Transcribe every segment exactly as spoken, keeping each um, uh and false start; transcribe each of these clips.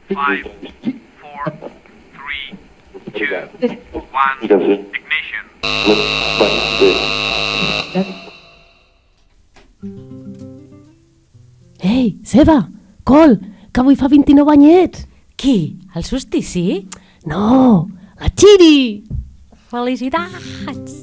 five, four, three, two, one, ignition. Ei, Seba, col, que avui fa vint-i-nou anyets. Qui? El Solstici? No, la Chiri. Felicitats!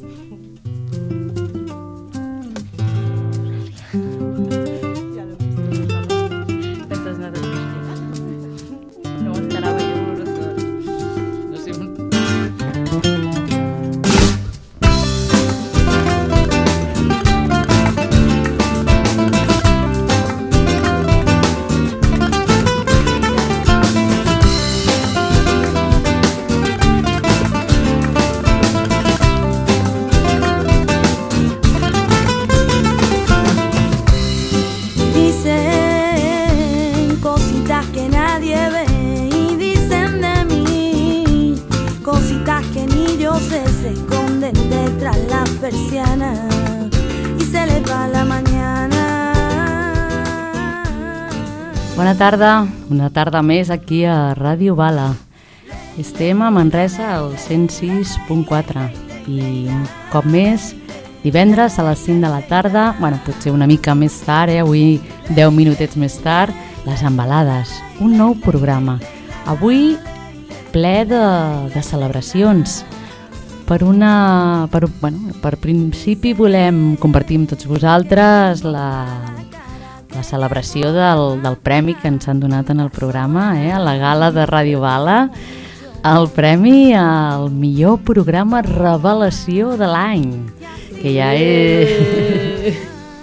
Bona tarda, una tarda més aquí a Ràdio Bala. Estem a Manresa al cent sis punt quatre i un cop més divendres a les cinc de la tarda, bueno, potser una mica més tard, eh? Avui deu minutets més tard, Les Embalades, un nou programa. Avui ple de, de celebracions. Per una, per, bueno, per principi volem compartir amb tots vosaltres la... la celebració del, del premi que ens han donat en el programa, eh, a la gala de Ràdio Bala, el premi al millor programa revelació de l'any, que ja és...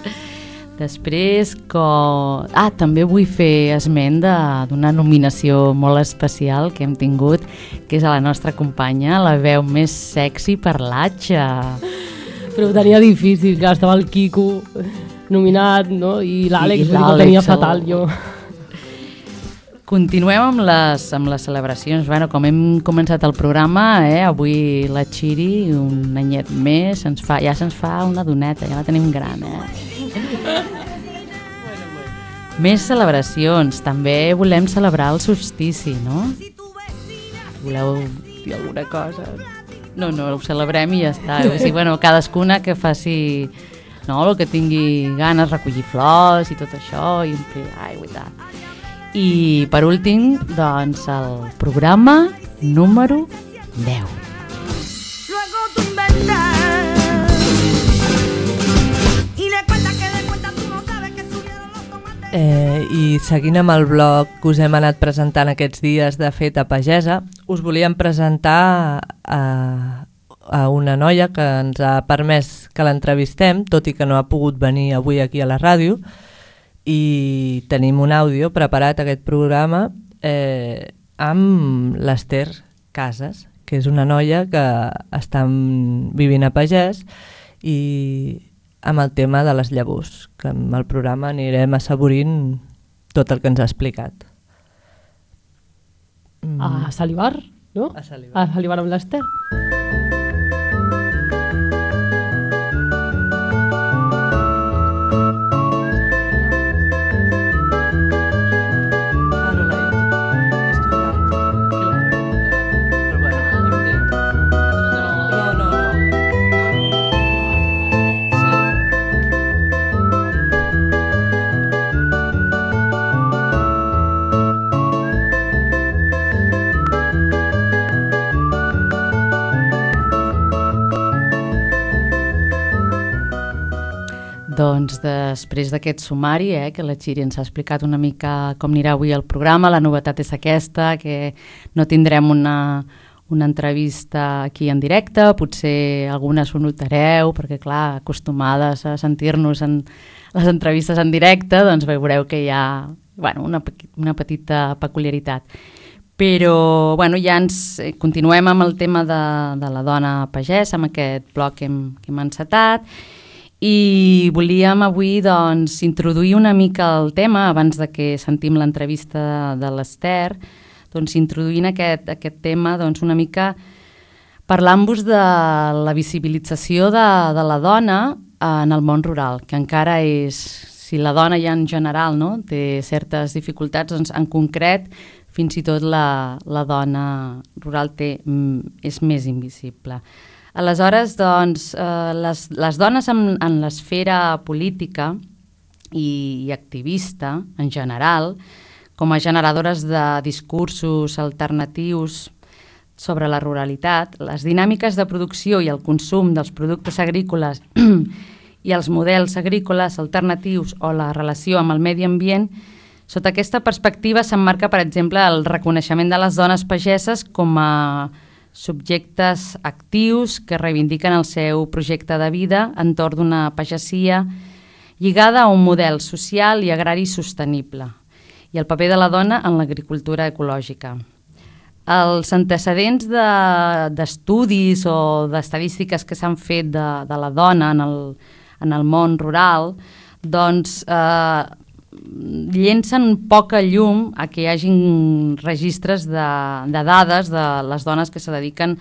Després, com... Ah, també vull fer esment d'una nominació molt especial que hem tingut, que és a la nostra companya, la veu més sexy per l'Atxa. Però ho tenia difícil, que estava el Quico nominat, no? I l'Àlex, ho tenia fatal, jo. Continuem amb les, amb les celebracions. Bueno, com hem començat el programa, eh, avui la Chiri, un anyet més, ens fa, ja se'ns fa una doneta, ja la tenim gran, eh? Més celebracions. També volem celebrar el solstici, no? Voleu dir alguna cosa? No, no, ho celebrem i ja està. O sigui, bueno, cadascuna que faci... No, el que tingui ganes, recollir flors i tot això, i omplir aigua i tal. I per últim, doncs, el programa número deu. Eh, I seguint amb el blog que us hem anat presentant aquests dies de Feta Pagesa, us volíem presentar a... a una noia que ens ha permès que l'entrevistem, tot i que no ha pogut venir avui aquí a la ràdio, i tenim un àudio preparat a aquest programa eh, amb l'Ester Casas, que és una noia que està vivint a Pagès i amb el tema de les llavors, que amb el programa anirem assaborint tot el que ens ha explicat. A salivar, no? A salivar. A salivar amb l'Ester. Doncs després d'aquest sumari, eh, que la Chiri ens ha explicat una mica com anirà avui el programa, la novetat és aquesta, que no tindrem una, una entrevista aquí en directe, potser algunes ho notareu, perquè clar, acostumades a sentir-nos en les entrevistes en directe, doncs veureu que hi ha bueno, una, una petita peculiaritat. Però bueno, ja ens continuem amb el tema de, de la dona pagès, amb aquest bloc que hem, que hem encetat, i volíem avui doncs, introduir una mica el tema, abans de que sentim l'entrevista de l'Ester, doncs, introduint aquest, aquest tema doncs, una mica parlant-vos de la visibilització de, de la dona en el món rural, que encara és, si la dona ja en general no, té certes dificultats, doncs en concret fins i tot la, la dona rural té, és més invisible. Aleshores, doncs, eh, les, les dones en, en l'esfera política i, i activista, en general, com a generadores de discursos alternatius sobre la ruralitat, les dinàmiques de producció i el consum dels productes agrícoles i els models agrícoles alternatius o la relació amb el medi ambient, sota aquesta perspectiva s'emmarca, per exemple, el reconeixement de les dones pageses com a subjectes actius que reivindiquen el seu projecte de vida entorn d'una pagesia lligada a un model social i agrari sostenible i el paper de la dona en l'agricultura ecològica. Els antecedents d'estudis de, o d'estadístiques que s'han fet de, de la dona en el, en el món rural doncs, eh, llencen poca llum a que hi hagin registres de, de dades de les dones que se dediquen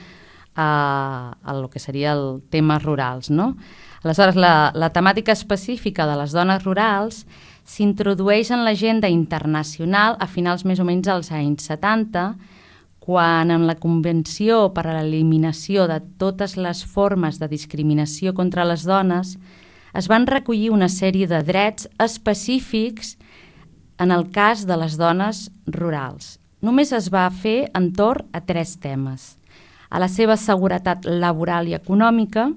a, a lo que seria el temes rurals, no? Aleshores, la, la temàtica específica de les dones rurals s'introdueix en l'agenda internacional a finals més o menys dels anys setanta, quan en la Convenció per a l'Eliminació de totes les formes de discriminació contra les dones es van recollir una sèrie de drets específics en el cas de les dones rurals. Només es va fer entorn a tres temes: a la seva seguretat laboral i econòmica,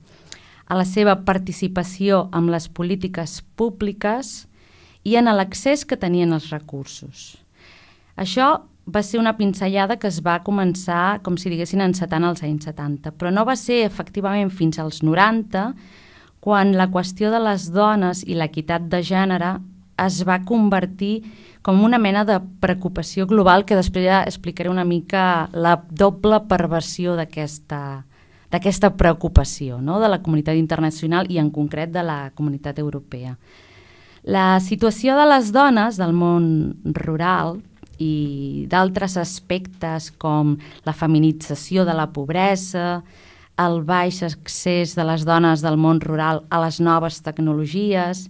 a la seva participació en les polítiques públiques i en l'accés que tenien als recursos. Això va ser una pinzellada que es va començar, com si diguessin, encetant als anys setanta, però no va ser efectivament fins als noranta quan la qüestió de les dones i l'equitat de gènere es va convertir com una mena de preocupació global, que després ja explicaré una mica la doble perversió d'aquesta d'aquesta preocupació, no? De la comunitat internacional i en concret de la comunitat europea. La situació de les dones del món rural i d'altres aspectes com la feminització de la pobresa, el baix accés de les dones del món rural a les noves tecnologies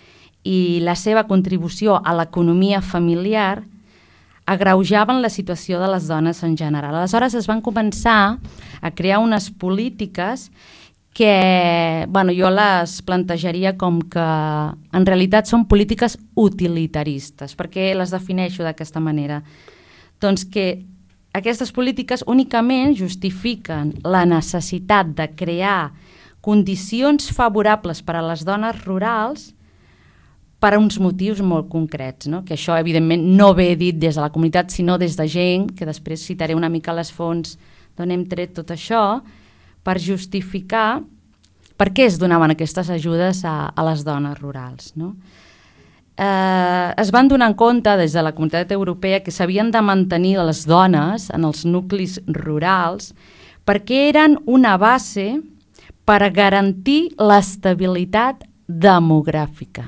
i la seva contribució a l'economia familiar agreujaven la situació de les dones en general. Aleshores es van començar a crear unes polítiques que, bueno, jo les plantejaria com que en realitat són polítiques utilitaristes. Per què les defineixo d'aquesta manera? Doncs que aquestes polítiques únicament justifiquen la necessitat de crear condicions favorables per a les dones rurals per a uns motius molt concrets, no? Que això, evidentment, no ve dit des de la comunitat, sinó des de gent, que després citaré una mica les fonts d'on hem tret tot això, per justificar per què es donaven aquestes ajudes a, a les dones rurals, no? Eh, es van donar en compte des de la comunitat europea que s'havien de mantenir les dones en els nuclis rurals perquè eren una base per garantir l'estabilitat demogràfica.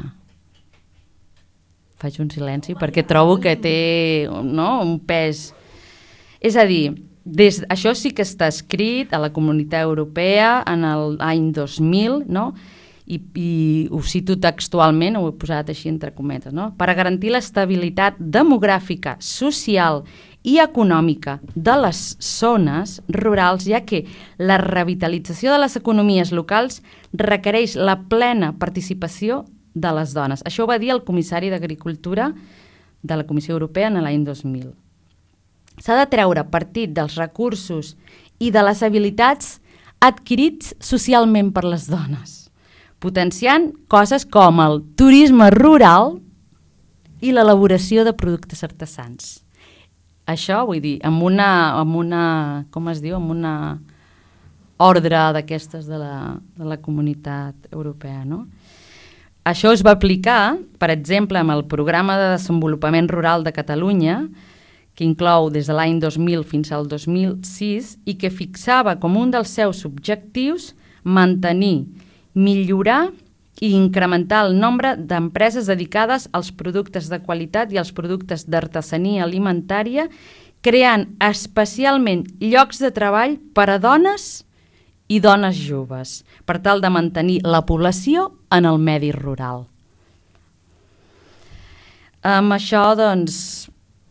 Faig un silenci perquè trobo que té, no, un pes. És a dir, des, això sí que està escrit a la Comunitat Europea en l'any dos mil, no? I, i ho cito textualment, ho he posat així entre cometes, no? Per a garantir l'estabilitat demogràfica, social i econòmica de les zones rurals, ja que la revitalització de les economies locals requereix la plena participació de les dones. Això ho va dir el comissari d'Agricultura de la Comissió Europea en l'any dos mil. S'ha de treure partit dels recursos i de les habilitats adquirits socialment per les dones, potenciant coses com el turisme rural i l'elaboració de productes artesans. Això, vull dir, amb una, amb una com es diu, amb una ordre d'aquestes de la, de la comunitat europea, no? Això es va aplicar, per exemple, amb el Programa de Desenvolupament Rural de Catalunya, que inclou des de l'any dos mil fins al dos mil sis i que fixava com un dels seus objectius mantenir, millorar i incrementar el nombre d'empreses dedicades als productes de qualitat i als productes d'artesania alimentària, creant especialment llocs de treball per a dones i dones joves, per tal de mantenir la població en el medi rural. Amb això, doncs,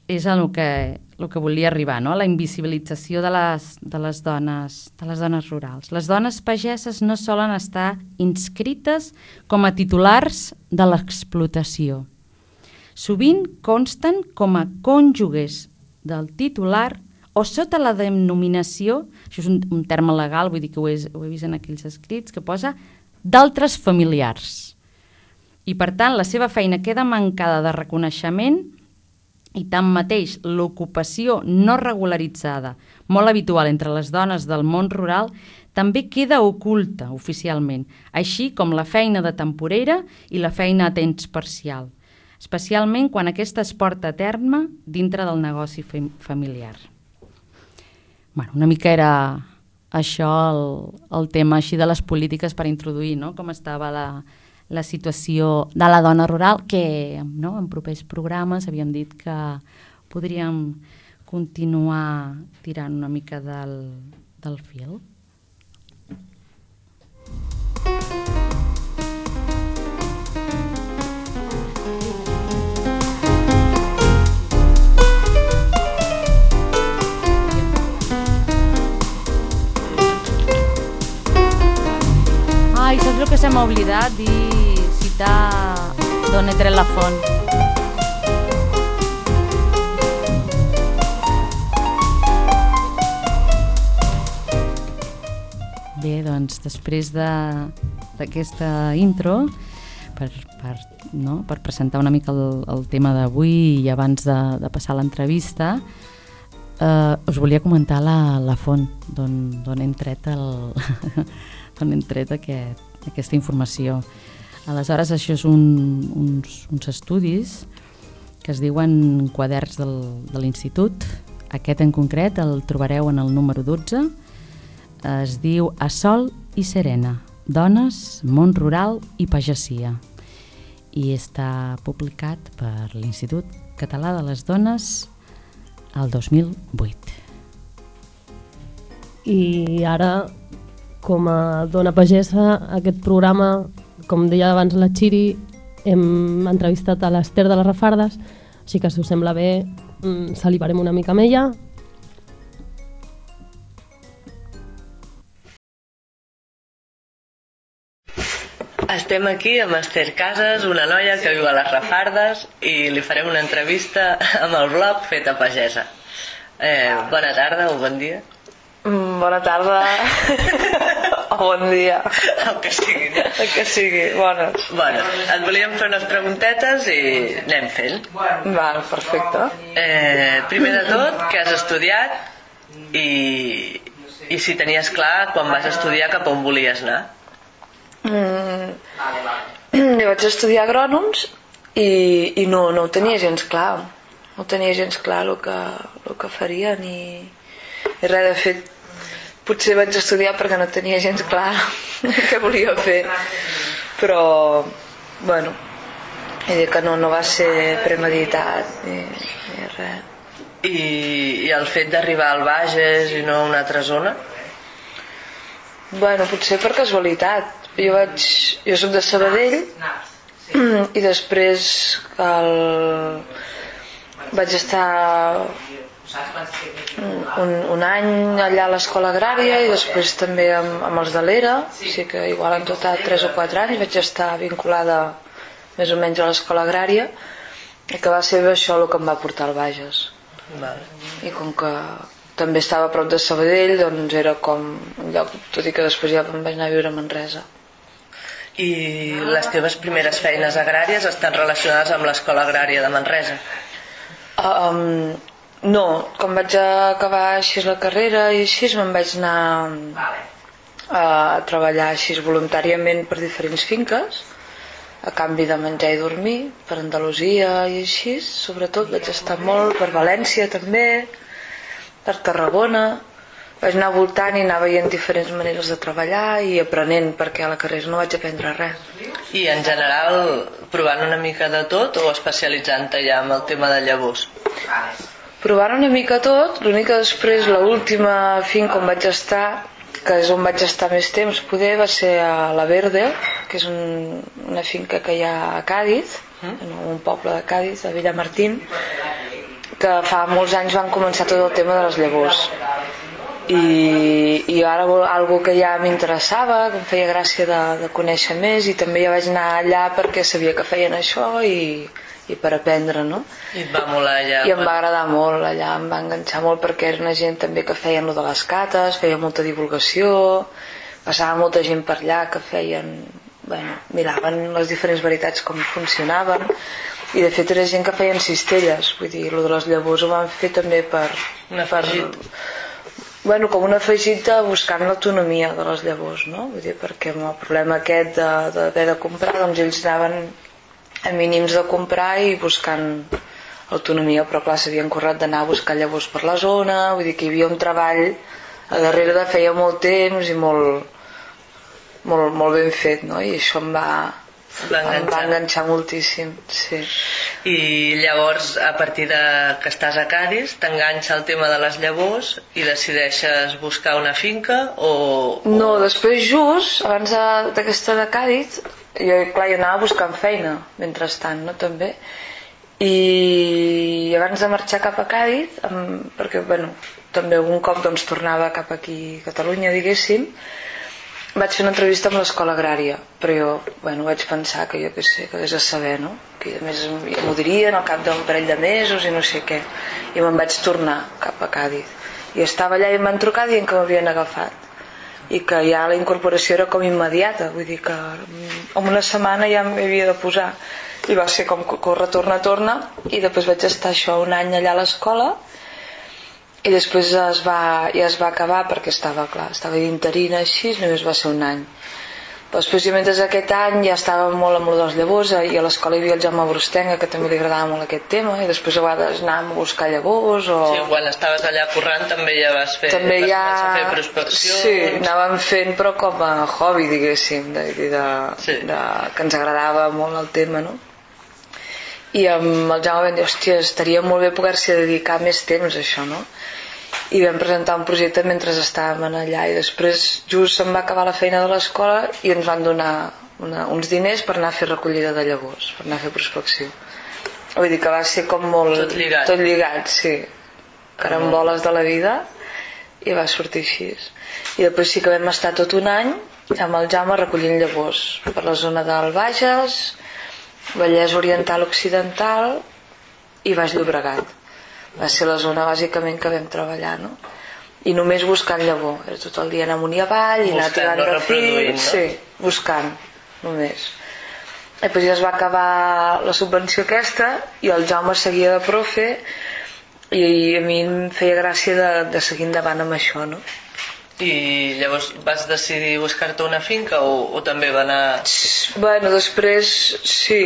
és el que, el que volia arribar, no? La invisibilització de les, de, les dones, de les dones rurals. Les dones pageses no solen estar inscrites com a titulars de l'explotació. Sovint consten com a cònjuges del titular o sota la denominació, això és un, un terme legal, vull dir que ho he, ho he vist en aquells escrits, que posa d'altres familiars. I per tant la seva feina queda mancada de reconeixement i tanmateix l'ocupació no regularitzada, molt habitual entre les dones del món rural, també queda oculta oficialment, així com la feina de temporera i la feina a temps parcial, especialment quan aquesta es porta a terme dintre del negoci familiar. Bueno, una mica era això el, el tema així de les polítiques per introduir, no? Com estava la, la situació de la dona rural, que no, en propers programes havíem dit que podríem continuar tirant una mica del, del fil. Ai, saps el que se m'ha oblidat? Dir, citar d'on he tret la font. Bé, doncs, després d'aquesta intro, per, per, no, per presentar una mica el, el tema d'avui i abans de, de passar a l'entrevista, eh, us volia comentar la, la font d'on hem tret el... on hem tret aquest, aquesta informació. Aleshores, això és un, uns, uns estudis que es diuen quaderns del, de l'Institut. Aquest en concret el trobareu en el número dotze. Es diu A Sol i Serena, dones, món rural i pagesia. I està publicat per l'Institut Català de les Dones el dos mil vuit. I ara, com a dona pagesa, aquest programa, com deia abans la Txiri, hem entrevistat a l'Ester de les Rafardes, així que si us sembla bé, salivarem una mica amb ella. Estem aquí amb Ester Casas, una noia que viu a les Rafardes, i li farem una entrevista amb el blog Feta Pagesa. Eh, bona tarda o bon dia. Mm, bona tarda o bon dia, el que sigui, no? el que sigui, bones. Bueno, et volíem fer unes preguntetes i anem fent. Val, perfecte. Eh, primer de tot, què has estudiat i, i si tenies clar quan vas estudiar cap on volies anar? Mm, jo vaig estudiar agrònoms i, i no, no ho tenia gens clar, no ho tenia gens clar el que, el que faria ni, ni res. De fet, potser vaig estudiar perquè no tenia gens clar què volia fer, però bueno, he dit que no, no va ser premeditat ni, ni res. I, i el fet d'arribar al Bages i no a una altra zona? Bueno, potser per casualitat. Jo vaig, jo soc de Sabadell i després el, vaig estar un, un any allà a l'escola agrària i després també amb, amb els de l'Era, o sigui que igual en total tres o quatre anys vaig estar vinculada més o menys a l'escola agrària, i que va ser això el que em va portar al Bages. Vale. I com que també estava a prop de Sabadell, doncs era com un lloc, tot i que després ja em vaig anar a viure a Manresa. I les teves primeres feines agràries estan relacionades amb l'escola agrària de Manresa? Um, no, quan vaig acabar així la carrera i així me'n vaig anar a treballar així voluntàriament per diferents finques a canvi de menjar i dormir, per Andalusia i així, sobretot vaig estar molt per València també, per Tarragona. Vaig anar voltant i anar veient diferents maneres de treballar i aprenent, perquè a la carrera no vaig aprendre res. I en general provant una mica de tot o especialitzant-te ja amb el tema de llavors? Provant una mica tot, l'únic que després l'última finca on vaig estar, que és on vaig estar més temps poder, va ser a La Verde, que és un, una finca que hi ha a Càdiz, en un poble de Càdiz, a Villamartín, que fa molts anys van començar tot el tema de les llavors i, i ara algo que ja m'interessava, que em feia gràcia de, de conèixer més, i també ja vaig anar allà perquè sabia que feien això i, i per aprendre, no? I et va molar allà? I em va agradar molt allà, em va enganxar molt perquè era una gent també que feien lo de les cates, feia molta divulgació, passava molta gent per allà que feien, bueno, miraven les diferents varietats com funcionaven, i de fet era gent que feien cistelles, vull dir, lo de les llavors ho van fer també per... Un afegit? Per, bueno, com un afegit de buscant l'autonomia de les llavors, no? Vull dir, perquè amb el problema aquest d'haver de, de comprar, doncs ells anaven a mínims de comprar i buscant autonomia, però clar, s'havien currat d'anar a buscar llavors per la zona, vull dir que hi havia un treball a darrere de feia molt temps i molt, molt, molt ben fet, no? I això em va... em va enganxar moltíssim, sí. I llavors, a partir de que estàs a Càdiz, t'enganxa el tema de les llavors i decideixes buscar una finca o... o... No, després just, abans d'aquesta de Càdiz, jo, clar, jo anava buscant feina, mentrestant, no, també, i abans de marxar cap a Càdiz, amb, perquè, bueno, també algun cop doncs tornava cap aquí a Catalunya, diguéssim, vaig fer una entrevista amb l'escola agrària, però jo, bueno, vaig pensar que jo què sé, que hagués de saber, no? Que a més ja m'ho dirien al cap d'un parell de mesos i no sé què, i me'n vaig tornar cap a Càdiz i estava allà i em van trucar dient que m'havien agafat i que ja la incorporació era com immediata, vull dir que en una setmana ja m'hi havia de posar, i va ser com corre, torna, torna, i després vaig estar això un any allà a l'escola i després es va, ja es va acabar perquè estava, clar, estava d'interina així, només va ser un any. Després jo mentre aquest any ja estava molt amb les llavors i a l'escola hi havia el Jaume Brustenga que també li agradava molt aquest tema i després a vegades anàvem a buscar llavors o... Sí, quan estaves allà currant també ja vas fer, també vas ja... començar a fer prospeccions. Sí, anàvem fent però com a hobby, diguéssim, de, de, de, sí. de, que ens agradava molt el tema, no? I amb el Jaume vam dir, hòstia, estaria molt bé poder-s'hi dedicar més temps a això, no? I vam presentar un projecte mentre estàvem allà i després just se'm va acabar la feina de l'escola i ens van donar una, uns diners per anar a fer recollida de llavors, per anar a fer prospecció. Vull dir que va ser com molt... Tot lligat. Tot lligat, sí. Caramboles de la vida i va sortir així. I després sí que vam estar tot un any amb el Jaume recollint llavors per la zona del Bages, Vallès Oriental Occidental i Baix Llobregat. Va ser la zona bàsicament que vam treballar, no? I només buscant llavor, era tot el dia anar amunt i avall i anar tirant de fil, no? Sí, buscant només. I després ja es va acabar la subvenció aquesta i el Jaume seguia de profe i a mi em feia gràcia de, de seguir endavant amb això, no? I llavors vas decidir buscar-te una finca o, o també va anar... Bueno, després sí...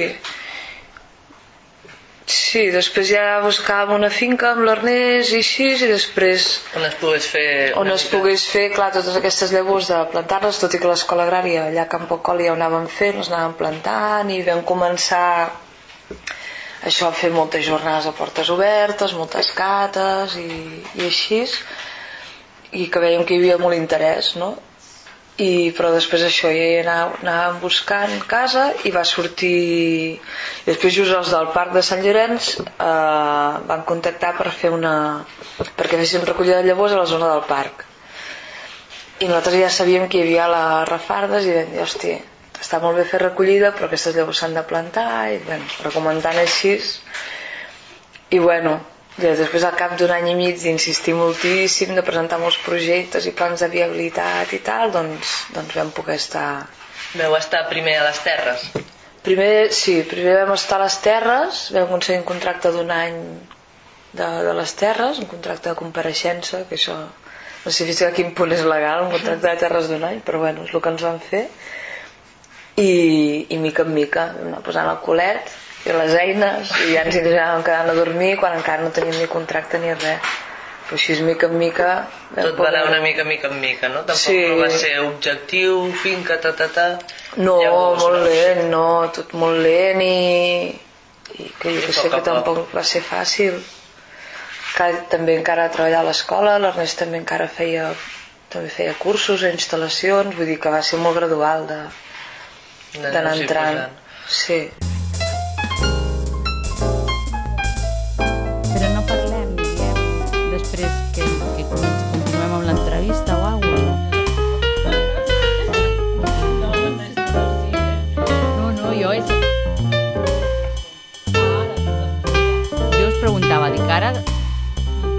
Sí, després ja buscàvem una finca amb l'Ernest i així, i després... On es pogués fer... On es pogués fer, clar, totes aquestes llavors de plantar-les, tot i que l'escola agrària allà a Campo Coli ja ho anàvem fent, les anàvem plantant, i vam començar això a fer moltes jornades a portes obertes, moltes cates i, i així, i que veiem que hi havia molt interès, no? I, però després això ja anàvem, anàvem buscant casa i va sortir i després just els del parc de Sant Llorenç eh, van contactar per fer una perquè féssim recollida de llavors a la zona del parc i nosaltres ja sabíem que hi havia les refardes i vam dir, hòstia, està molt bé fer recollida però aquestes llavors s'han de plantar i bueno, recomentant així i bueno i després al cap d'un any i mig d'insistir moltíssim, de presentar molts projectes i plans de viabilitat i tal, doncs, doncs vam poder estar... Vau estar primer a les terres? Primer, sí, primer vam estar a les terres, vam aconseguir un contracte d'un any de, de les terres, un contracte de compareixença, que això no sé fins a quin punt és legal, un contracte de terres d'un any, però bueno, és el que ens van fer. I, i mica en mica vam anar posant el culet i les eines i ja ens hi anàvem quedant a dormir quan encara no teníem ni contracte ni res, però així mica en mica tot va anar una mica mica en mica, no? Tampoc sí. No va ser objectiu, finca, ta ta ta no, llavors, molt no. lent no, tot molt lent i, i que jo que sé que tampoc va ser fàcil que també encara treballar a l'escola, l'Ernest també encara feia també feia cursos, instal·lacions, vull dir que va ser molt gradual de d'anar entrant sí. Però no parlem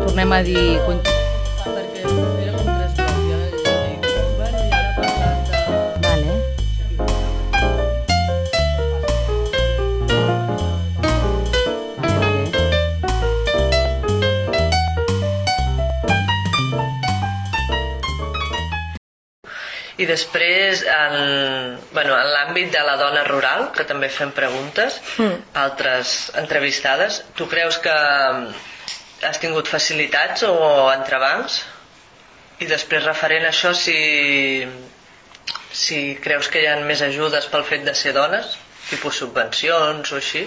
tornem a dir... Perquè era com tres blocs, ja dic, bueno, i ara parlant de... Vale. I després, en, bueno, en l'àmbit de la dona rural, que també fem preguntes, mm. altres entrevistades, tu creus que has tingut facilitats o entrebancs? I després, referent a això, si, si creus que hi ha més ajudes pel fet de ser dones, tipus subvencions o així?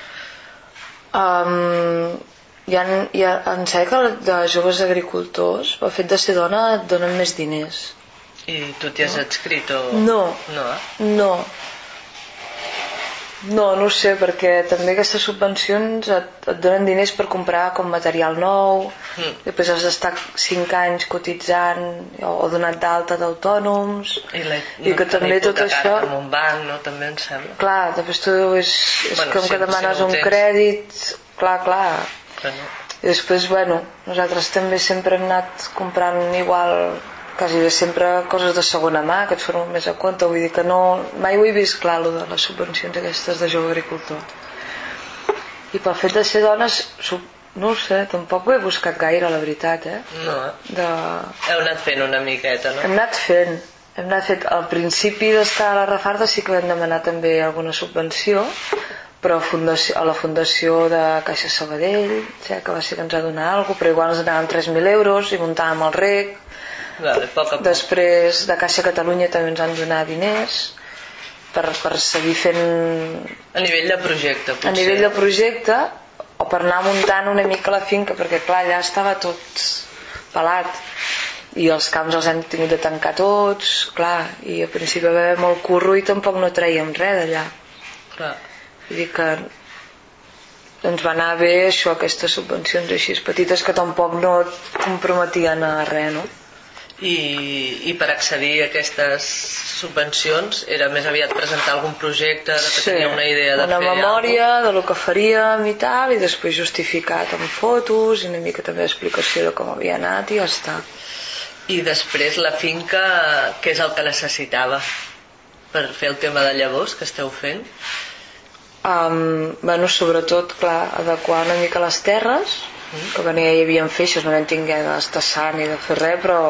Um, hi ha, hi ha, em sembla que de joves agricultors, pel fet de ser dona et donen més diners. I tu t'hi has adscrit o...? No, no, no, no, no ho sé, perquè també aquestes subvencions et, et donen diners per comprar com material nou, mm. després has d'estar cinc anys cotitzant o, o donat d'alta d'autònoms, i, la, i que no, també tot això... amb un banc, no? També em sembla. Clar, després tu és, és bueno, com si, que demanes si no un tens... crèdit, clar, clar. Bueno. I després, bueno, nosaltres també sempre hem anat comprant igual... quasi bé sempre coses de segona mà que et fan més a compte, vull dir que no, mai ho he vist clar, lo de les subvencions aquestes de jove agricultor. I pel fet de ser dones, no ho sé, tampoc ho he buscat gaire, la veritat, eh? No, de... heu anat fent una miqueta, no? Hem anat fent, hem anat fent, al principi d'estar a la Refarda sí que vam demanar també alguna subvenció, però a, fundació, a la fundació de Caixa Sabadell, que va ser que ens ha donat alguna cosa, però igual ens anaven tres mil euros i muntàvem el rec. Vale, poc a poc. Després de Caixa Catalunya també ens han donat diners per, per seguir fent a nivell de projecte potser. a nivell de projecte o per anar muntant una mica la finca, perquè clar, allà estava tot pelat i els camps els hem tingut de tancar tots, clar, i al principi va haver molt curro i tampoc no traiem res d'allà. Clar. Vull dir que ens va anar bé això, aquestes subvencions així petites que tampoc no et comprometien a res, no? I, i per accedir a aquestes subvencions era més aviat presentar algun projecte de que sí, tenia una idea de una fer memòria de lo que faríem i tal, i després justificat amb fotos i una mica també d'explicació de com havia anat i ja està. I després la finca, què és el que necessitava per fer el tema de llavors que esteu fent? Um, bueno, sobretot, clar, adequar una mica les terres, mm. que venia, hi havia feixes, no vam tinguer d'estassar ni de fer res, però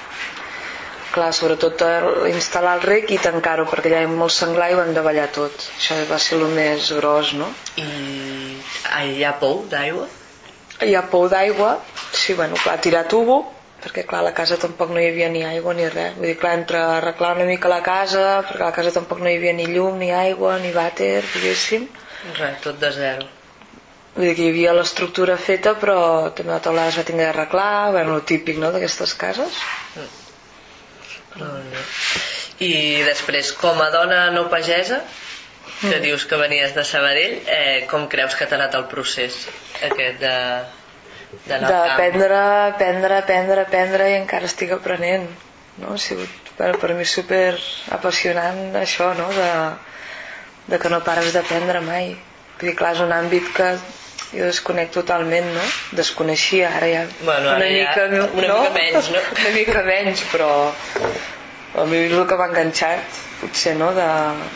clar, sobretot instal·lar el rec i tancar-ho, perquè allà hi ha molt senglar i ho hem de ballar tot. Això va ser el més gros, no? I hi ha pou d'aigua? Hi ha pou d'aigua, sí, bueno, clar, tirar tubo, perquè clar, a la casa tampoc no hi havia ni aigua ni res. Vull dir, clar, entre arreglar una mica la casa, perquè a la casa tampoc no hi havia ni llum, ni aigua, ni vàter, diguéssim. Res, tot de zero. Vull dir que hi havia l'estructura feta, però també la taulada es va tenir d'arreglar, bueno, el típic, no?, d'aquestes cases. Mm. I després, com a dona no pagesa, que mm. dius que venies de Sabadell, eh, com creus que t'ha anat el procés aquest de d'aprendre, aprendre, aprendre, aprendre i encara estic aprenent, no? Ha sigut per, per mi super apassionant això, no? De, de que no pares d'aprendre mai. Vull dir, clar, és un àmbit que jo desconec totalment, no? Desconeixia, ara ja bueno, ara una, ja mica, una no? mica menys, no? Una mica menys, però a mi és el que m'ha enganxat, potser, no? De,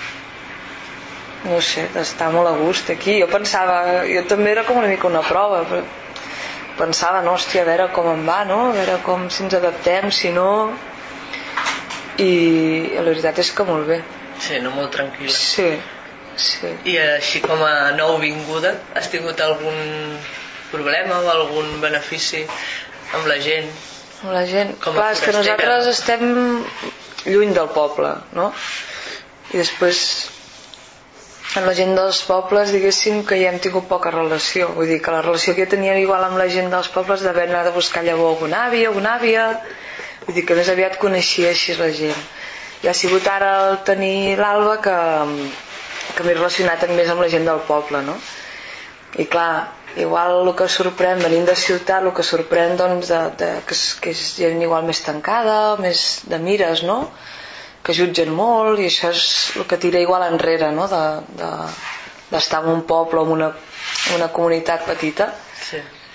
no sé, d'estar molt a gust aquí. Jo pensava, jo també era com una mica una prova, però pensava, no, hòstia, a veure com em va, no? A veure com si ens adaptem, si no... I la veritat és que molt bé. Sí, no? Molt tranquil·la. Sí, sí. I així com a nouvinguda, has tingut algun problema o algun benefici amb la gent? Amb la gent? Clar, és que nosaltres estem lluny del poble, no? I després... amb la gent dels pobles, diguéssim que ja hem tingut poca relació. Vull dir que la relació que teníem igual amb la gent dels pobles d'haver anat a buscar llavor alguna àvia, alguna àvia... Vull dir que més aviat coneixia així la gent. I ha sigut ara el tenir l'Alba que, que m'he relacionat més amb la gent del poble, no? I clar, igual el que sorprèn, venint de ciutat, el que sorprèn doncs, de, de, que, és, que és gent igual més tancada, més de mires, no? Que jutgen molt, i això és el que tira igual enrere, no? De, de, d'estar en un poble o en una, una comunitat petita. Sí.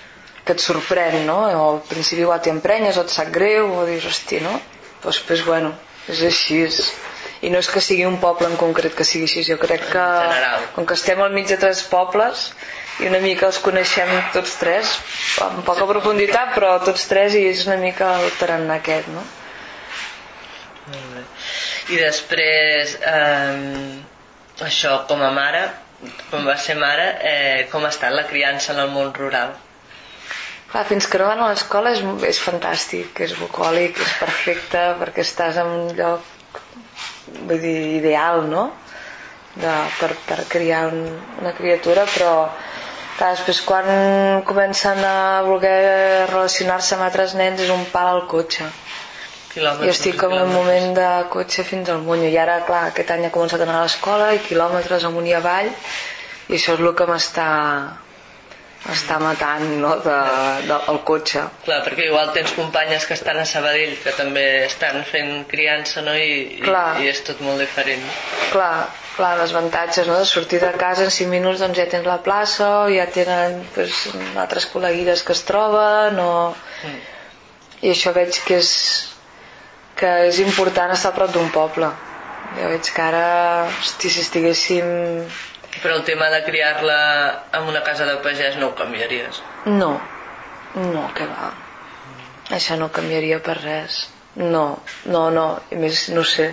que et sorprèn, no? O al principi igual t'hi emprenyes o et sap greu o dius, hosti, no? Però després, bueno, és així. I no és que sigui un poble en concret que sigui així, jo crec que com que estem al mig de tres pobles i una mica els coneixem tots tres, amb poca profunditat, però tots tres, i és una mica el tarannà aquest, no? Molt bé. I després, eh, això, com a mare, com va ser mare, eh, com ha estat la criança en el món rural? Clar, fins que no van a l'escola és, és fantàstic, és bucòlic, és perfecte, perquè estàs en un lloc, vull dir, ideal, no? De, per, per criar un, una criatura, però clar, després quan comencen a voler relacionar-se amb altres nens és un pal al cotxe. Jo estic en un moment de cotxe fins al monyo, i ara, clar, aquest any he començat a anar a l'escola i quilòmetres amunt i avall, i això és el que m'està m'està matant, no?, de, de, el cotxe. Clar, perquè igual tens companyes que estan a Sabadell que també estan fent criança, no?, i, i, i és tot molt diferent. Clar, clar, les avantatges, no?, de sortir de casa en cinc minuts, doncs ja tens la plaça, o ja tenen pues, altres col·leguires que es troben, o... Mm. I això veig que és que és important estar a prop d'un poble. Jo veig que ara, hosti, si estiguéssim... Però el tema de criar-la en una casa de pagès no ho canviaries? No, no, que va. Això no canviaria per res. No, no, no, i més no sé.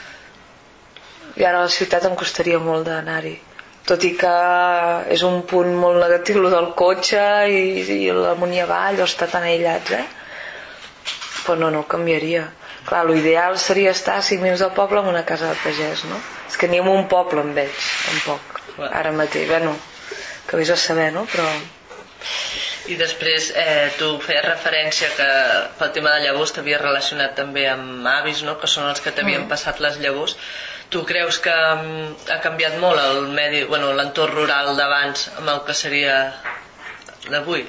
I ara a la ciutat em costaria molt d'anar-hi. Tot i que és un punt molt negatiu, el del cotxe i, i l'amunt i avall, o estar tan aïllats, eh? Però no, no ho canviaria. Clar, l'ideal seria estar a cinc minuts del poble en una casa de pagès, no? És que ni en un poble em veig, tampoc, ara mateix. Bueno, que vés a saber, no? Però... I després, eh, tu feies referència que pel tema de llavors t'havies relacionat també amb avis, no?, que són els que t'havien mm. passat les llavors. Tu creus que um, ha canviat molt el medi, bueno, l'entorn rural d'abans amb el que seria d'avui?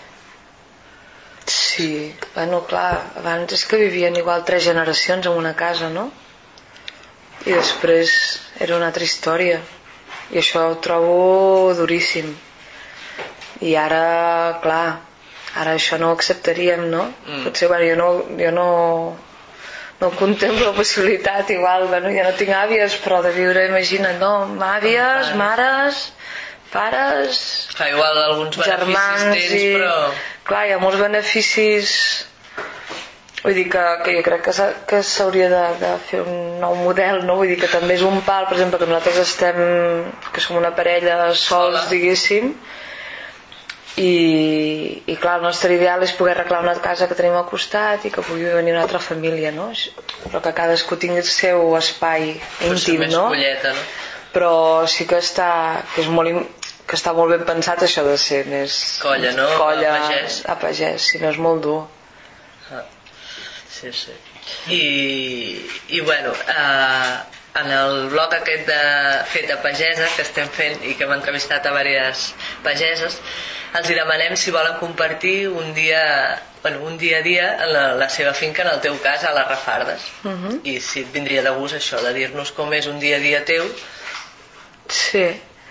Sí, bueno, clar, abans és que vivien igual tres generacions en una casa, no? I després era una altra història, i això ho trobo duríssim. I ara, clar, ara això no ho acceptaríem, no? Mm. Potser, bueno, jo no, jo no, no contemplo la possibilitat, igual, bueno, ja no tinc àvies, però de viure, imagina't, no? Àvies, mares, pares, clar, igual alguns germans beneficis tens, i... però... Clar, hi ha molts beneficis, vull dir que, que jo crec que s'hauria de, de fer un nou model, no? Vull dir que també és un pal, per exemple, que nosaltres estem, que som una parella sols, diguéssim, i, i clar, el nostre ideal és poder arreglar una casa que tenim al costat i que pugui venir una altra família, no? Però que cadascú tingui el seu espai íntim, no? Polleta, no? Però sí que està, que és molt que està molt ben pensat això de ser més colla, no? Colla a pagès, a pagès, si no és molt dur. Ah, sí, sí. I, i bueno, eh, en el blog aquest de Feta Pagesa que estem fent i que hem entrevistat a diverses pageses, els hi demanem si volen compartir un dia, bueno, un dia a dia en la, la seva finca, en el teu cas a les Rafardes. Uh-huh. I si et vindria de gust això, de dir-nos com és un dia a dia teu. Sí.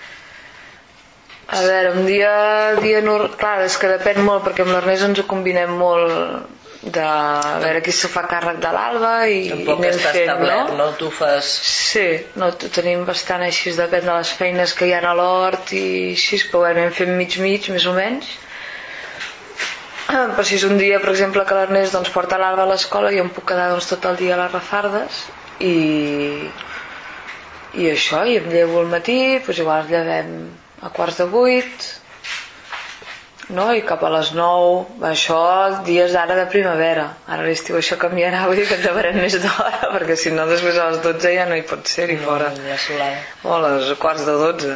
A veure, un dia a dia... No... Clar, és que depèn molt, perquè amb l'Ernest ens ho combinem molt de... A veure, qui se fa càrrec de l'Alba i tampoc anem està fent, establert, no? No? Tu fas... Sí, no, tenim bastant així, depèn de les feines que hi ha a l'hort i així, però bueno, anem fent mig-mig, més o menys. Però si és un dia, per exemple, que l'Ernest doncs, porta l'Alba a l'escola, jo em puc quedar doncs, tot el dia a les Rafardes i... i això, i em llevo al matí, doncs igual ens llevem a quarts de vuit, no? I cap a les nou, això dies d'ara de primavera. Ara l'estiu això canviarà, vull dir que ens llevarem més d'hora, perquè si no després a les dotze ja no hi pot ser-hi no, fora. O a les quarts de dotze.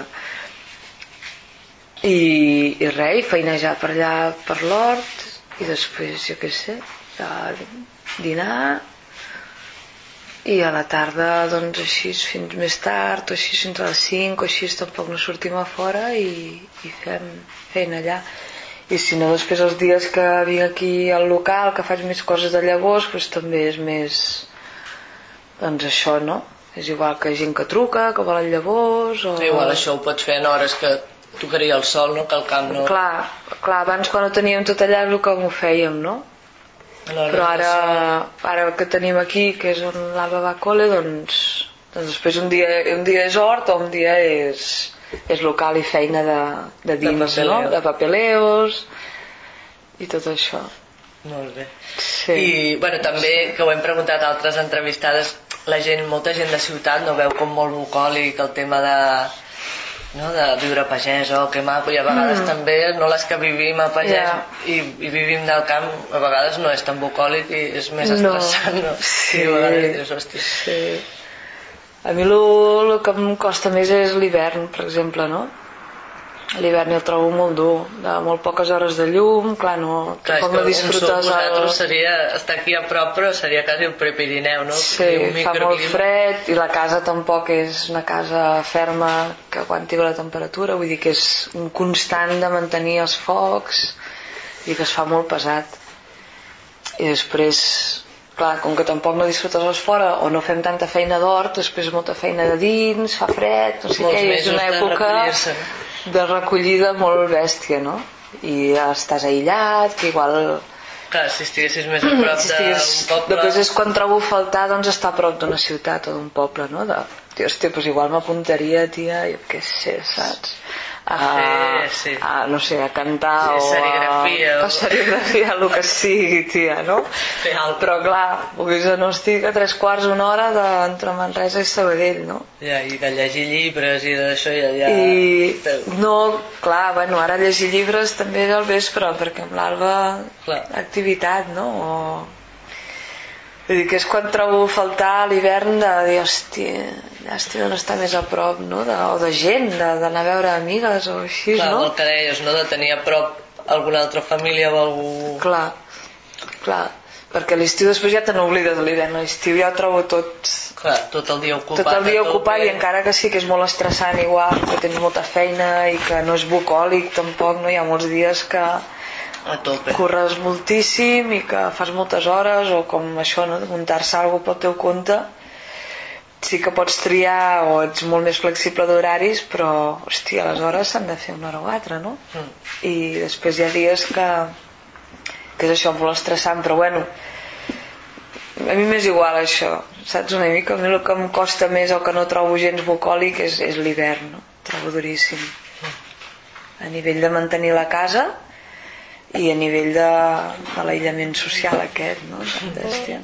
I, i res, i feinejar per allà per l'hort, i després, jo què sé, dinar, i a la tarda doncs així fins més tard o així fins a les cinc o així tampoc no sortim a fora i, i fem feina allà. I si no després els dies que vinc aquí al local que faig més coses de llavors doncs també és més doncs això, no? És igual que gent que truca, que volen llavors o... Igual això ho pots fer en hores que tocaria el sol, no? Que el camp no... Clar, clar, abans quan ho teníem tot allà és el que m'ho fèiem, no? no Però ara, ara que tenim aquí, que és on l'Alba va a col·le, doncs, doncs després un dia, un dia és hort o un dia és, és local i feina de, de dins, de no? De papeleos i tot això. Molt bé. Sí. I bueno, també, que ho hem preguntat a altres entrevistades, la gent, molta gent de ciutat no veu com molt bucòlic el tema de, no, de viure a pagès, oh, que maco, i a vegades mm. també, no les que vivim a pagès yeah. i, i vivim del camp, a vegades no és tan bucòlic i és més estressant, no? no? Sí. I a vegades dius, hòstia. Sí. A mi el que em costa més és l'hivern, per exemple, no? L'hivern el trobo molt dur, de molt poques hores de llum, clar, no, clar, tampoc no disfrutes... Vosaltres el... seria estar aquí a prop, però seria quasi un Prepirineu, no? Sí, fa molt fred i la casa tampoc és una casa ferma que aguanti la temperatura, vull dir que és un constant de mantenir els focs i que es fa molt pesat. I després, clar, com que tampoc no disfrutes els fora o no fem tanta feina d'hort, després molta feina de dins, fa fred, no sé què, és una època de recollida molt bèstia, no? I estàs aïllat, que igual... Clar, si estiguessis més a prop si estigués... d'un poble... Després és quan trobo faltar, doncs, estar a prop d'una ciutat o d'un poble, no? De... Tia, hòstia, doncs igual m'apuntaria, tia, jo què sé, saps? A, a fer, sí. a, no sé, a cantar sí, o serigrafia, a, a serigrafia, el que sigui, tia, no? Però clar, no estic a tres quarts una hora de, entre Manresa i Sabadell, no? Ja, i de llegir llibres i d'això ja... ja... I no, clar, bueno, ara llegir llibres també és al vespre, perquè amb l'Alba activitat, no? O... Vull dir que és quan trobo faltar a l'hivern de dir, hòstia, llàstima no estar més a prop, no? De, o de gent, d'anar a veure amigues o així, clar, no? Clar, el que deies, no? De tenir a prop alguna altra família o algú... Clar, clar, perquè a l'estiu després ja te n'oblides de l'hivern, a l'estiu ja ho trobo tot... Clar, tot el dia ocupat. Tot el dia ocupat i encara que sí que és molt estressant igual, que tens molta feina i que no és bucòlic tampoc, no? Hi ha molts dies que... a tope. Corres moltíssim i que fas moltes hores o com això, no? De muntar-se alguna cosa pel teu compte, sí que pots triar o ets molt més flexible d'horaris, però hòstia, les hores s'han de fer una hora o altra, no? Mm. I després hi ha dies que que és això, molt estressant, però bueno, a mi m'és igual això, saps, una mica a mi el que em costa més o que no trobo gens bucòlic és, és l'hivern, no? Trobo duríssim a nivell de mantenir la casa i a nivell de, de l'aïllament social aquest, no? Bèstia.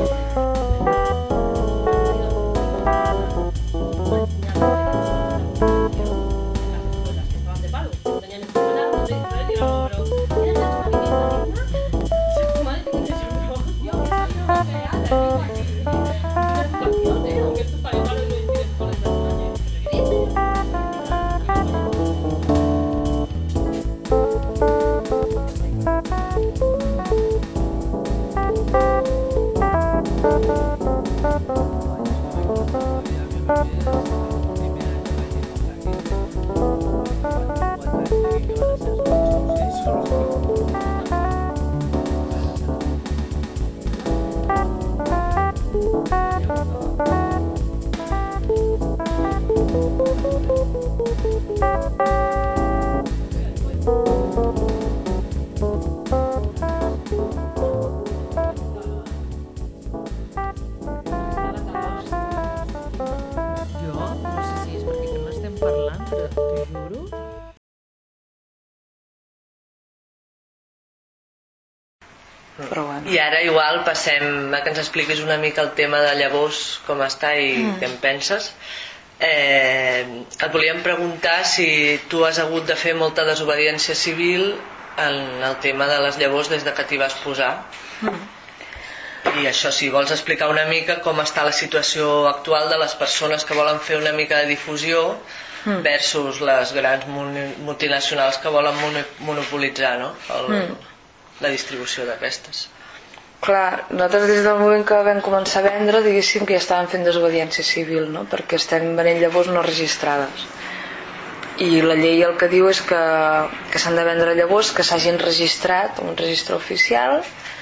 I ara igual passem a que ens expliquis una mica el tema de llavors, com està i mm. què en penses. Eh, et volíem preguntar si tu has hagut de fer molta desobediència civil en el tema de les llavors des de que t'hi vas posar. Mm. I això, si vols explicar una mica com està la situació actual de les persones que volen fer una mica de difusió mm. versus les grans multinacionals que volen monopolitzar, no? El, mm. la distribució d'aquestes. Clar, nosaltres des del moment que vam començar a vendre, diguéssim que ja estàvem fent desobediència civil, no? Perquè estem venent llavors no registrades. I la llei el que diu és que, que s'han de vendre llavors que s'hagin registrat un registre oficial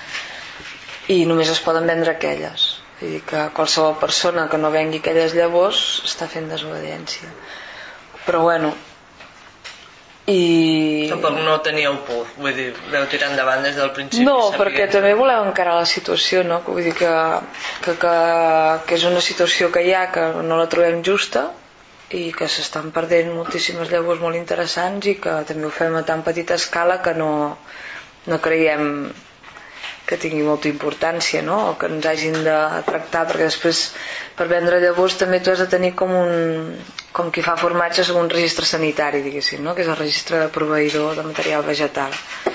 i només es poden vendre aquelles. Vull dir que qualsevol persona que no vengui aquelles llavors està fent desobediència. Però bueno, I... Tampoc no teníeu por, vull dir, vau tirar endavant des del principi. No, perquè també voleu encarar la situació, no? Vull dir que, que, que, que és una situació que hi ha, que no la trobem justa i que s'estan perdent moltíssimes llavors molt interessants i que també ho fem a tan petita escala que no, no creiem que tingui molta importància, no? O que ens hagin de tractar, perquè després per vendre llavors també tu has de tenir com un com qui fa formatges un registre sanitari, diguéssim, no? Que és el registre de proveïdor de material vegetal.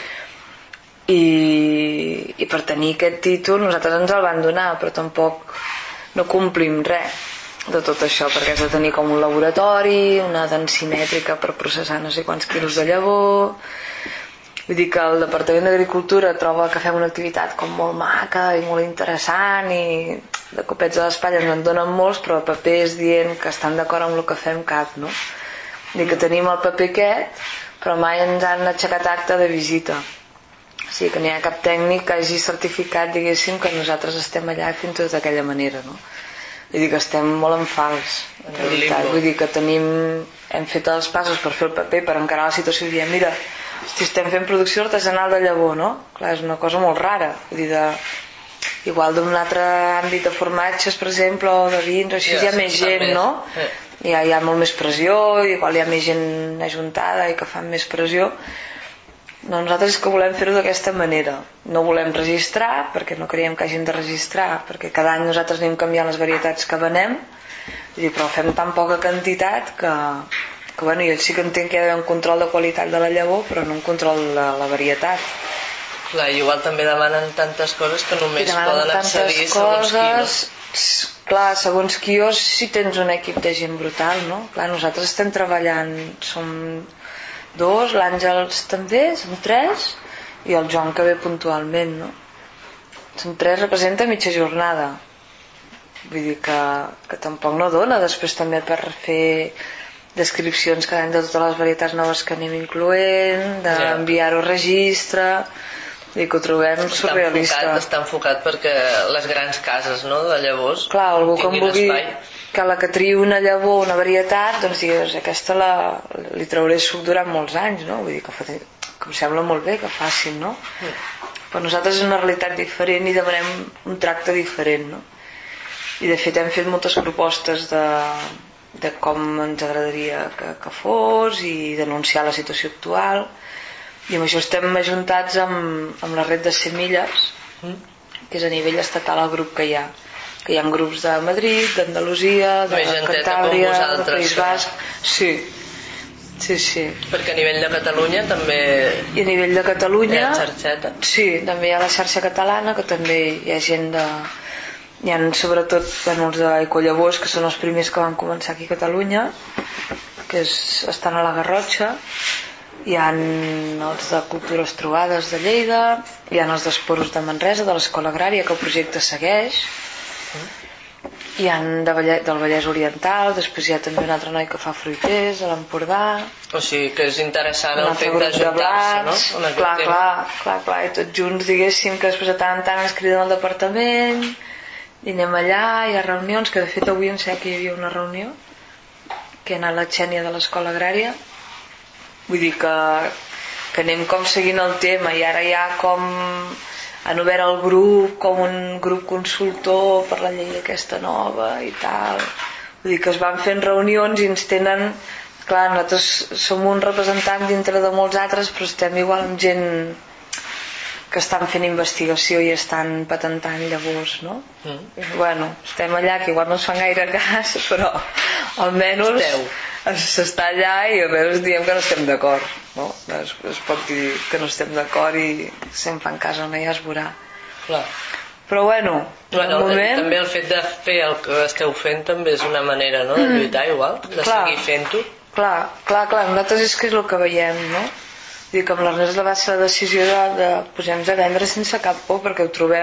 I, i per tenir aquest títol nosaltres ens el van donar, però tampoc no complim res de tot això, perquè has de tenir com un laboratori, una densimètrica per processar no sé quants quilos de llavor. Vull dir que el Departament d'Agricultura troba que fem una activitat com molt maca i molt interessant i de copets de l'espatlla ens en donen molts, però papers dient que estan d'acord amb el que fem cap, no? Vull dir que tenim el paper aquest, però mai ens han aixecat acte de visita. O sigui que no hi ha cap tècnic que hagi certificat, diguéssim, que nosaltres estem allà fent tot d'aquella manera, no? Vull dir que estem molt en fals, en realitat. Vull dir que tenim, hem fet els passos per fer el paper, per encarar la situació i diem, mira, si estem fent producció artesanal de llavor, no? Clar, és una cosa molt rara, vull dir, de, igual d'un altre àmbit de formatges, per exemple, o de vins, o així, ja, hi ha més gent, més. No? Eh. Hi, ha, hi ha molt més pressió, igual hi ha més gent ajuntada i que fan més pressió. No, nosaltres és que volem fer-ho d'aquesta manera. No volem registrar, perquè no creiem que hagin de registrar, perquè cada any nosaltres anem canviant les varietats que venem, però fem tan poca quantitat que, que bueno, jo sí que entenc que hi ha d'haver un control de qualitat de la llavor, però no un control de la varietat. Clar, igual també demanen tantes coses que només poden accedir segons quios. Clar, segons quios si tens un equip de gent brutal, no? Clar, nosaltres estem treballant, som dos, l'Àngels també, som tres, i el Joan que ve puntualment, no? Som tres, representa mitja jornada. Vull dir que, que tampoc no dona després també per fer descripcions cada any de totes les varietats noves que anem incloent, d'enviar-ho a registre, i que ho trobem surrealista. Està enfocat, està enfocat perquè les grans cases, no?, de llavors, clar, algú que em vulgui espai. Que la que triï una llavor, una varietat, doncs digues, aquesta la, li trauré suc durant molts anys, no? Vull dir que, fa, que em sembla molt bé que facin, no? Mm. Però nosaltres és una realitat diferent i demanem un tracte diferent, no? I de fet hem fet moltes propostes de, de com ens agradaria que, que fos i denunciar la situació actual, i amb això estem ajuntats amb, amb la red de Semilles, que és a nivell estatal el grup que hi ha, que hi ha grups de Madrid, d'Andalusia, de Cantàbria, del País Basc. Sí, sí, sí. Perquè a nivell de Catalunya també i a nivell de Catalunya hi ha xarxeta. Sí, també hi ha la xarxa catalana, que també hi ha gent de... Hi ha sobretot bueno, els d'Ecollavors, que són els primers que van començar aquí a Catalunya, que és, estan a la Garrotxa. Hi ha els de Cultures Trobades de Lleida, hi ha els d'Esporos de Manresa, de l'Escola Agrària, que el projecte segueix. Hi ha de Vallès, del Vallès Oriental, després hi ha també un altre noi que fa fruiters a l'Empordà. O sigui que és interessant el fet d'ajuntar-se, no? Clar, clar, clar, clar, i tots junts diguéssim que després de tant en tant ens criden al departament i anem allà, hi ha reunions, que de fet avui em sembla que hi havia una reunió que ha anat la Xènia de l'Escola Agrària. Vull dir que, que anem com seguint el tema i ara hi ha com han obert el grup com un grup consultor per la llei aquesta nova i tal. Vull dir que es van fent reunions i ens tenen, clar, nosaltres som un representant dintre de molts altres, però estem igual amb gent que estan fent investigació i estan patentant llavors, no? Mm. Bueno, estem allà, que igual no es fan gaire cas, però almenys s'està allà i almenys diem que no estem d'acord, no? Es, es pot dir que no estem d'acord i si em fan cas o no ja es veurà. Clar. Però bueno, bueno moment... també el fet de fer el que esteu fent també és una manera, no?, de lluitar igual, de clar, seguir fent-ho. Clar, clar, clar, nosaltres és que és el que veiem, no? Dic que amb l'Ernest va ser la decisió de, de posem-nos a vendre sense cap por, perquè ho trobem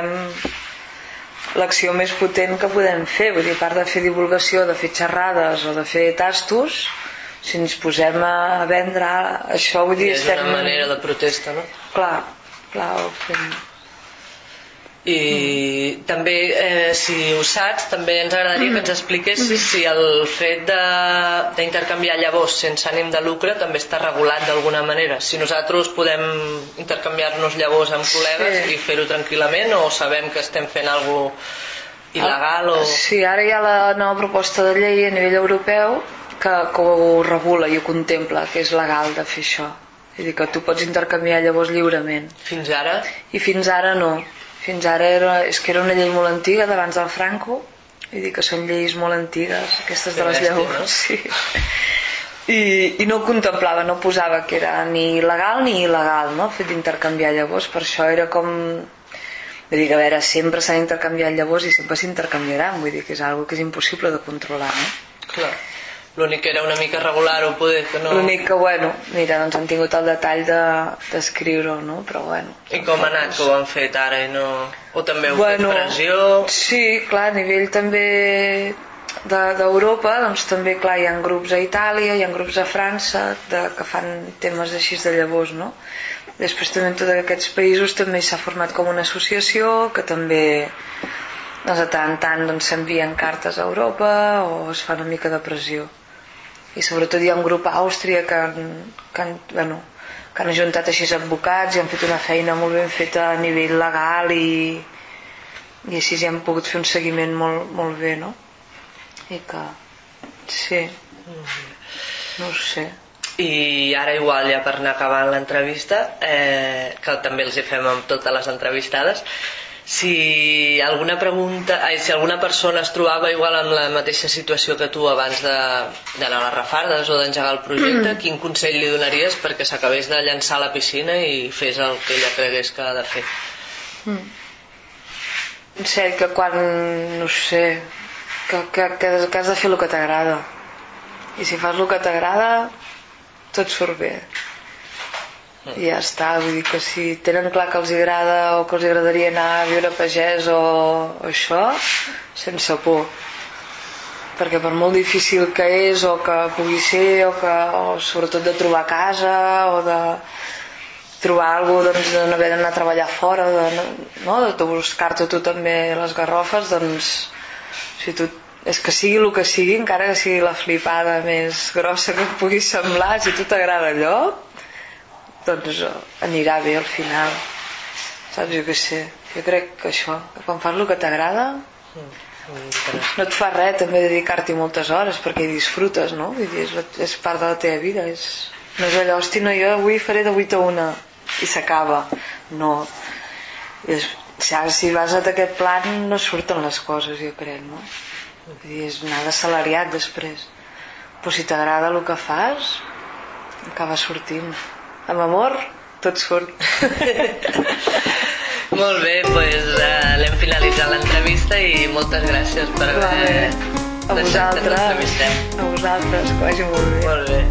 l'acció més potent que podem fer. Vull dir, a part de fer divulgació, de fer xerrades o de fer tastos, si ens posem a vendre això, vull dir... I és estem... una manera de protesta, no? Clar, clar, ho fem. I mm. també, eh, si ho saps, també ens agradaria que ens expliquessis si el fet d'intercanviar llavors sense ànim de lucre també està regulat d'alguna manera. Si nosaltres podem intercanviar-nos llavors amb col·legues sí. i fer-ho tranquil·lament, o sabem que estem fent alguna cosa il·legal? O... Sí, ara hi ha la nova proposta de llei a nivell europeu que, que ho regula i ho contempla, que és legal de fer això. És dir, que tu pots intercanviar llavors lliurement. Fins ara? I fins ara no. Fins ara era, és que era una llei molt antiga d'abans del Franco, vull dir que són lleis molt antigues, aquestes de les llavors, no? Sí. I, i no ho contemplava, no posava que era ni legal ni il·legal, no? El fet d'intercanviar llavors, per això era com... Vull dir que a veure, sempre s'han intercanviat llavors i sempre s'intercanviaran, vull dir que és una que és impossible de controlar, no? Clar. L'únic que era una mica regular o poder que no... L'únic que, bueno, mira, doncs han tingut el detall d'escriure-ho, de, no? Però, bueno... I com ha anat que ho han fet ara i no... O també heu bueno, fet pressió? Sí, clar, a nivell també d'Europa, de, doncs també, clar, hi ha grups a Itàlia, hi ha grups a França de, que fan temes així de llavors, no? Després també en tots aquests països també s'ha format com una associació que també... doncs de tant en tant doncs, s'envien cartes a Europa o es fa una mica de pressió. I sobretot hi ha un grup a Àustria que han, que han, bueno, que han ajuntat així advocats i han fet una feina molt ben feta a nivell legal i, i així ja hem pogut fer un seguiment molt, molt bé, no? I que, sí, no ho sé. I ara igual ja per anar acabant l'entrevista, eh, que també els hi fem amb totes les entrevistades, si alguna pregunta, ai, si alguna persona es trobava igual en la mateixa situació que tu abans d'anar a les Rafardes o d'engegar el projecte, mm. quin consell li donaries perquè s'acabés de llançar a la piscina i fes el que ella cregués que ha de fer? Mm. Sé que quan, no sé, que, que, que, que has de fer el que t'agrada, i si fas el que t'agrada tot surt bé. I ja està, vull dir que si tenen clar que els agrada o que els agradaria anar a viure a pagès o, o això, sense por, perquè per molt difícil que és o que pugui ser o, que, o sobretot de trobar casa o de trobar alguna cosa, doncs, de no haver d'anar a treballar fora, de, no? de buscar-te tu també les garrofes, doncs si tu, és que sigui el que sigui, encara que sigui la flipada més grossa que et pugui semblar, si tu t'agrada allò, doncs anirà bé al final, saps? Jo què sé, jo crec que això, que quan fas el que t'agrada no et fa res també dedicar-t'hi moltes hores perquè hi disfrutes, no? Vull dir, és, és part de la teva vida, és, no és allò, hosti, no, jo avui faré de vuit a una i s'acaba, no. És, si vas a aquest plan no surten les coses, jo crec, no? Vull dir, és anar d'assalariat després, però si t'agrada el que fas acaba sortint. Amb amor, tot surt. Molt bé, doncs uh, l'hem finalitzat l'entrevista i moltes gràcies per haver a vosaltres, a vosaltres, que vagi molt bé. Molt bé.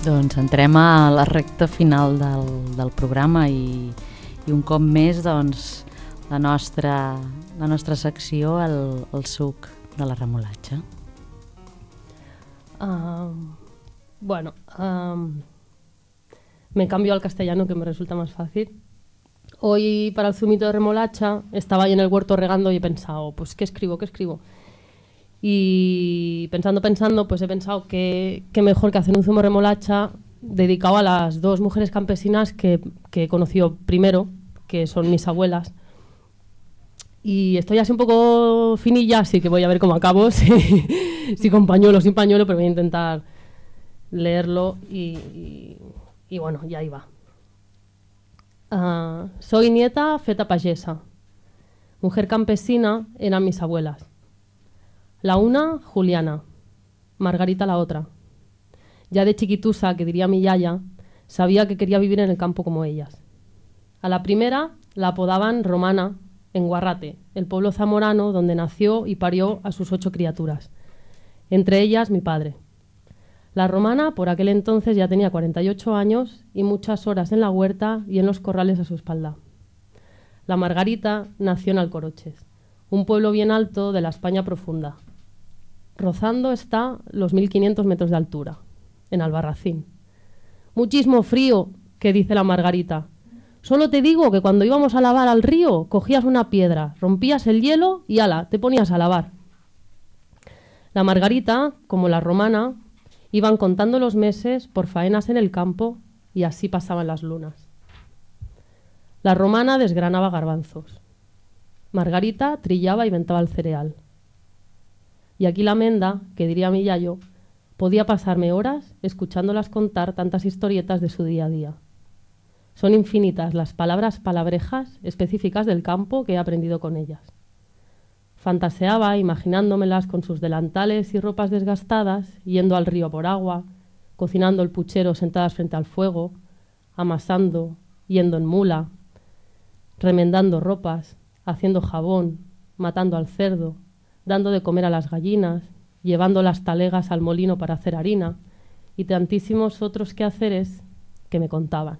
Doncs entrem a la recta final del, del programa i, i un cop més doncs, la, nostra, la nostra secció, el, el suc de la remolatxa. Uh, bueno, uh, me cambio al castellano que me resulta más fácil. Hoy para el zumito de remolacha estaba ahí en el huerto regando y he pensado, pues ¿qué escribo? ¿Qué escribo? Y pensando, pensando, pues he pensado que, que mejor que hacer un zumo de remolacha dedicado a las dos mujeres campesinas que, que he conocido primero, que son mis abuelas. Y estoy así un poco finilla, así que voy a ver cómo acabo, si, si con pañuelo o sin pañuelo, pero voy a intentar leerlo y, y, y bueno, ya ahí va. Uh, soy nieta feta payesa. Mujer campesina eran mis abuelas. La una, Juliana, Margarita la otra. Ya de chiquitusa, que diría mi yaya, sabía que quería vivir en el campo como ellas. A la primera la apodaban Romana, en Guarrate, el pueblo zamorano donde nació y parió a sus ocho criaturas, entre ellas mi padre. La Romana por aquel entonces ya tenía cuarenta y ocho años y muchas horas en la huerta y en los corrales a su espalda. La Margarita nació en Alcoroches, un pueblo bien alto de la España profunda. Rozando está los mil quinientos metros de altura, en Albarracín. Muchísimo frío, que dice la Margarita. Solo te digo que cuando íbamos a lavar al río, cogías una piedra, rompías el hielo y ala, te ponías a lavar. La Margarita, como la Romana, iban contando los meses por faenas en el campo y así pasaban las lunas. La Romana desgranaba garbanzos. Margarita trillaba y ventaba el cereal. Y aquí la Menda, que diría mi yayo, podía pasarme horas escuchándolas contar tantas historietas de su día a día. Son infinitas las palabras palabrejas específicas del campo que he aprendido con ellas. Fantaseaba imaginándomelas con sus delantales y ropas desgastadas, yendo al río por agua, cocinando el puchero sentadas frente al fuego, amasando, yendo en mula, remendando ropas, haciendo jabón, matando al cerdo, dando de comer a las gallinas, llevando las talegas al molino para hacer harina y tantísimos otros quehaceres que me contaban.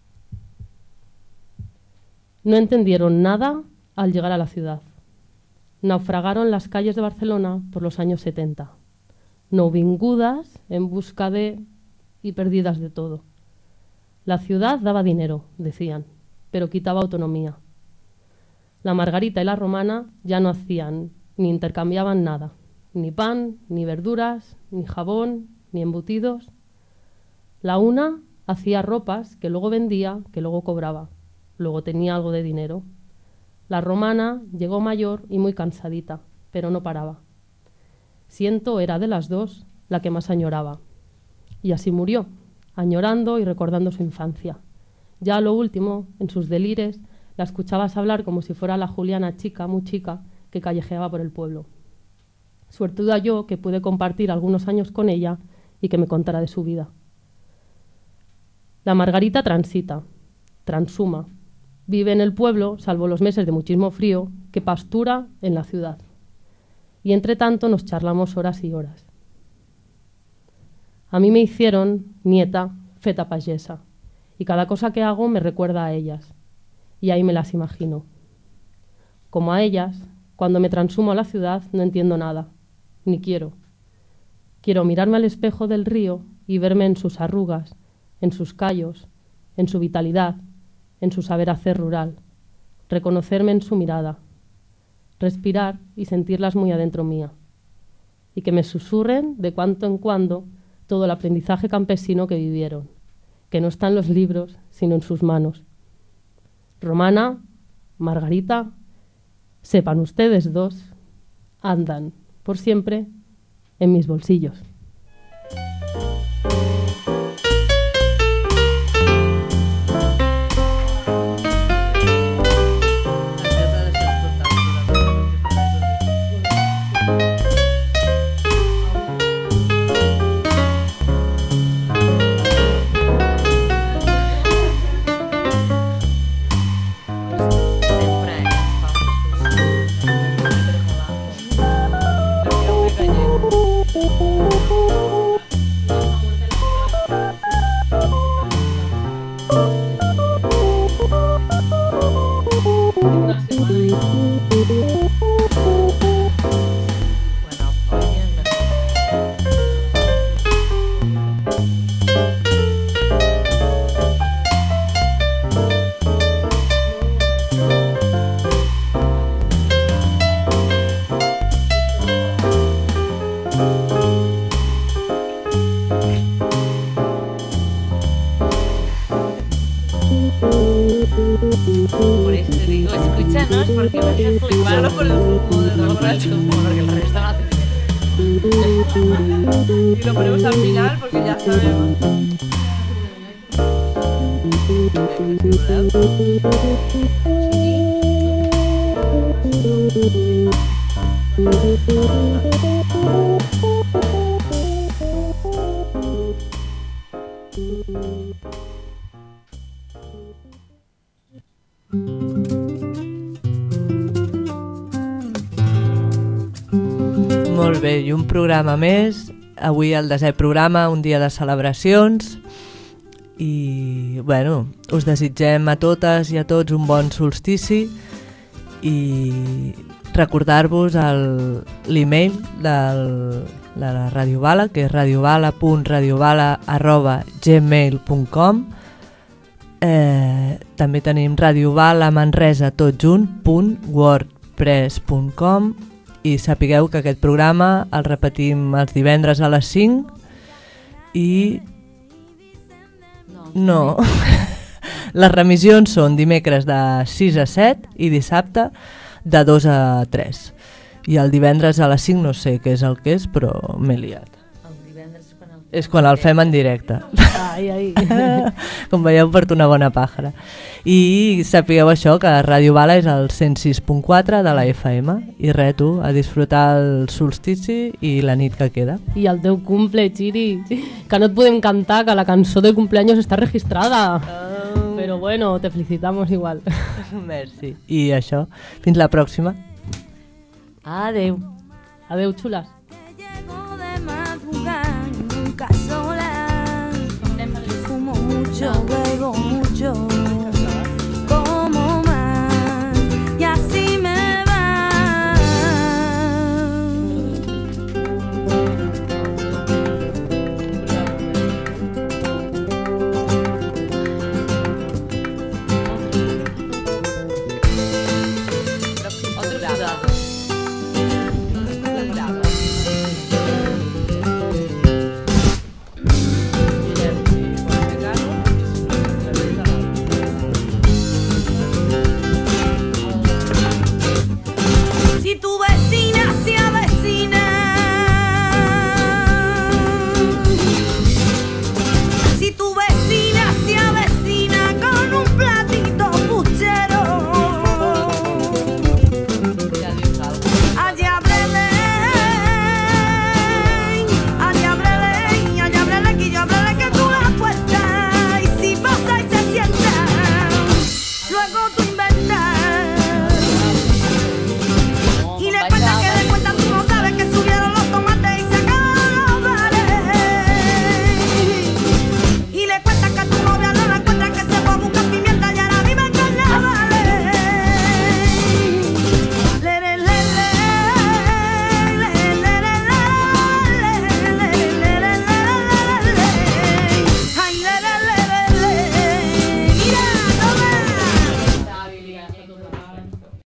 No entendieron nada al llegar a la ciudad. Naufragaron las calles de Barcelona por los años setenta, novingudas en busca de y perdidas de todo. La ciudad daba dinero, decían, pero quitaba autonomía. La Margarita y la Romana ya no hacían ni intercambiaban nada, ni pan, ni verduras, ni jabón, ni embutidos. La una hacía ropas que luego vendía, que luego cobraba, luego tenía algo de dinero. La Romana llegó mayor y muy cansadita, pero no paraba. Siento era de las dos la que más añoraba. Y así murió, añorando y recordando su infancia. Ya a lo último, en sus delires, la escuchabas hablar como si fuera la Juliana chica, muy chica, que callejeaba por el pueblo. Suertuda yo que pude compartir algunos años con ella y que me contara de su vida. La Margarita transita, transhuma, vive en el pueblo, salvo los meses de muchísimo frío, que pastura en la ciudad. Y entre tanto nos charlamos horas y horas. A mí me hicieron nieta feta payesa, y cada cosa que hago me recuerda a ellas, y ahí me las imagino. Como a ellas, cuando me transhumo a la ciudad no entiendo nada, ni quiero. Quiero mirarme al espejo del río y verme en sus arrugas, en sus callos, en su vitalidad, en su saber hacer rural, reconocerme en su mirada, respirar y sentirlas muy adentro mía, y que me susurren de cuando en cuando todo el aprendizaje campesino que vivieron, que no está en los libros, sino en sus manos. Romana, Margarita, sepan ustedes dos, andan por siempre en mis bolsillos. Sempre Por eso te digo, escúchanos porque vas a flipar. Solo por el zumo de no por el zumo, porque el resto no hace. Y lo ponemos al final porque ya sabemos. Molt bé, i un programa més. Avui el desè programa, un dia de celebracions. I, bueno, us desitgem a totes i a tots un bon solstici i recordar-vos l'email de la Ràdio Bala, que és radiobala punt radiobala arroba gmail punt com. Eh, també tenim radiobala manresa tot junt punt wordpress punt com i sapigueu que aquest programa el repetim els divendres a les cinc i... No, les remissions són dimecres de sis a set i dissabte de dos a tres. I el divendres a les cinc no sé què és el que és, però m'he liat. El divendres quan el... És quan el fem en directe. Ai, ai. Com veieu, porto una bona pàjara. I sapigueu això, que Ràdio Bala és el cent sis punt quatre de la F M. I res, tu, a disfrutar el solstici i la nit que queda. I el teu cumple, Chiri. Que no et podem cantar, que la cançó de cumpleaños està registrada. Oh. Pero bueno, te felicitamos igual. Merci. I això, fins la pròxima. Adeu. Adeu, xules.